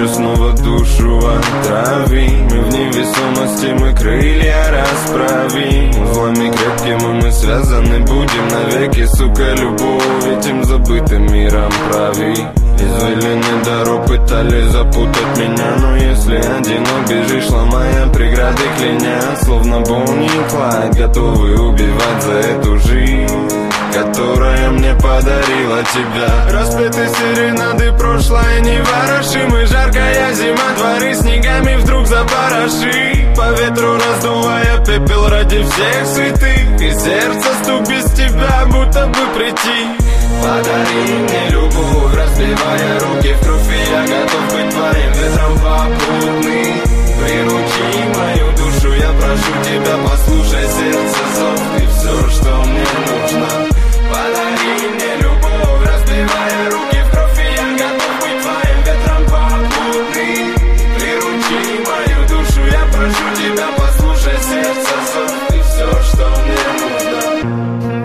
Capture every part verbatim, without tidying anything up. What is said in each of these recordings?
же снова душу отрави. Мы в невесомости, мы крылья расправим. Узлами крепкими мы связаны будем навеки, сука, любовь этим забытым миром прави. Извилины дорог пытались запутать меня, но если одинок бежишь, ломая преграды, кляня, словно Бонни и Клайд, готовы убивать за эту жизнь, которая мне подарила тебя. Распеты серенады, прошлое не ворошим, и жаркая зима, дворы снегами вдруг запороши. По ветру раздувая пепел ради всех святых, и сердце стук без тебя, будто бы прийти. Подари мне любовь, разбивая руки в кровь, и я готов быть твоим ветром попутный. Приручи мою душу, я прошу тебя, послушай сердце зов, ты все, что мне нужно. Подари мне любовь, разбивая руки в кровь, и я готов быть твоим ветром попутный. Приручи мою душу, я прошу тебя, послушай сердце зов, ты все, что мне нужно.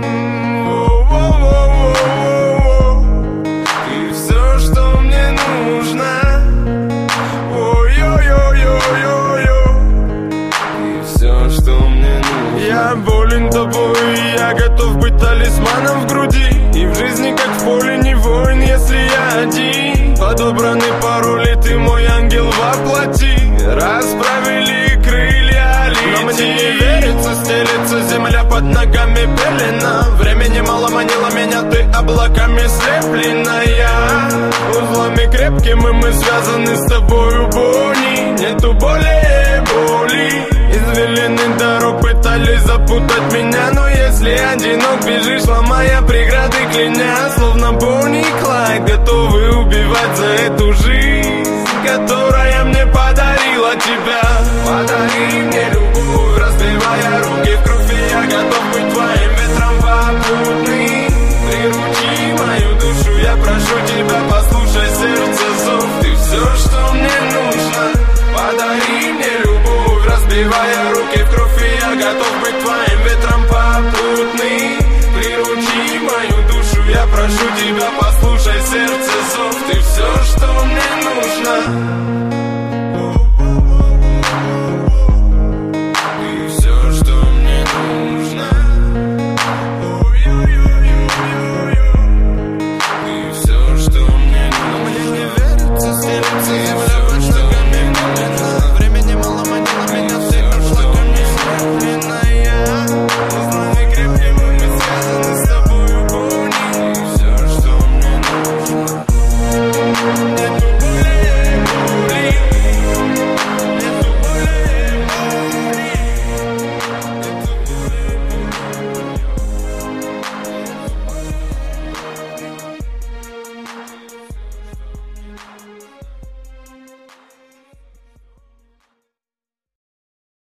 Я болен тобой, и я готов быть талисманом в груди. И в жизни, как в поле, не воин, если я один. Подобраны пароли, ты мой ангел воплоти. Расправили крылья, лети. Но мне не верится, стелется земля под ногами пелена. Времени мало манило меня, ты облаками слепленная. Узлами крепкими мы связаны с тобою, Бонни. Нету более боли. Извилины дорог пытались запутать меня, но если одинок бежишь, ломая преграды, кляня, словно Бонни и Клайд, готовы убивать за эту жизнь, которая мне подарила тебя. Подари мне любовь, разбивая руки в кровь, и я готов быть твоим ветром попутный. Приручи мою душу, я прошу тебя, послушай сердце зов, ты все, что мне нужно. Подари мне любовь, разбивая руки в кровь, и я готов быть твоим ветром попутный. Приручи мою душу, я прошу тебя, послушай сердце зов, ты все, что мне нужно.